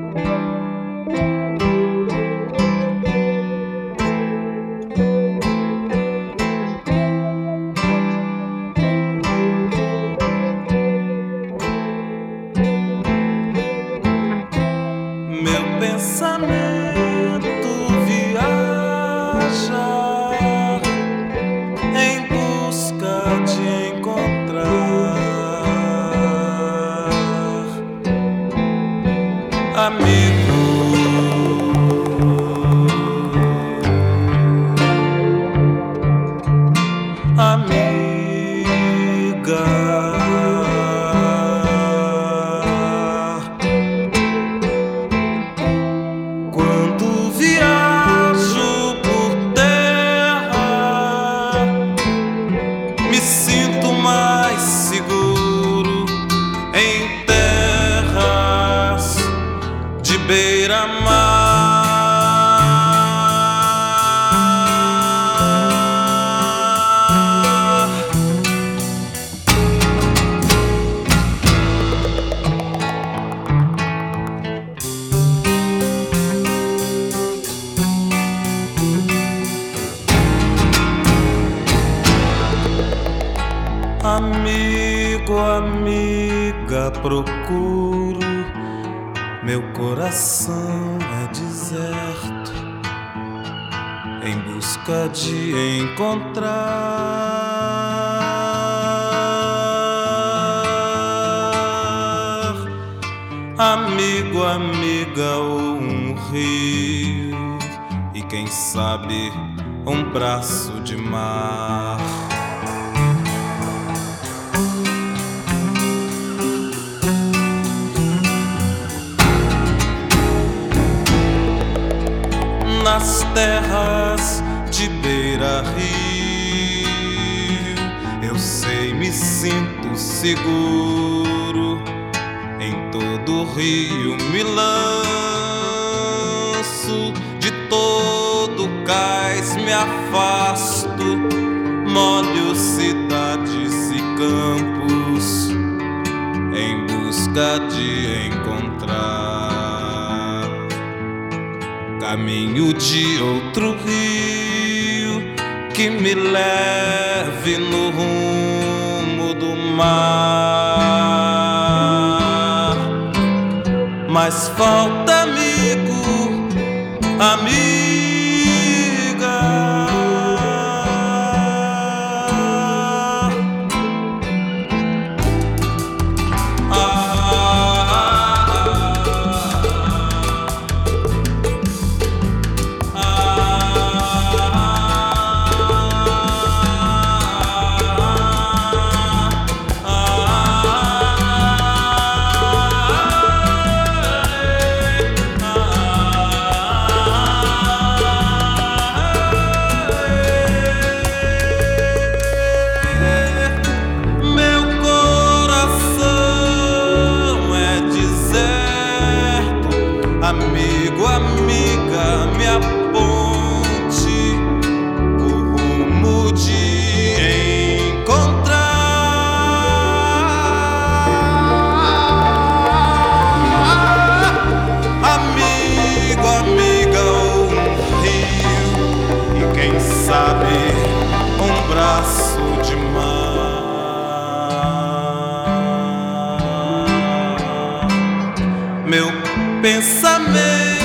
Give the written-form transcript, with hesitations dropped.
Meu pensamento viaja em busca de encontrar amigo, amiga. Quando viajo por terra, me sinto mais seguro em terras de beira-mar. Amigo, amiga, procuro. Meu coração é deserto em busca de encontrar amigo, amiga, ou um rio e quem sabe um braço de mar. Nas terras de beira-rio, eu sei, me sinto seguro. Em todo o rio me lanço, de todo o cais me afasto, molho cidades e campos em busca de encontrar caminho de outro rio que me leve no rumo do mar. Mas falta amigo, amiga. Amigo, amiga, me aponte o rumo de encontrar amigo, amiga, ou um rio e quem sabe um braço de mar. Meu pensamento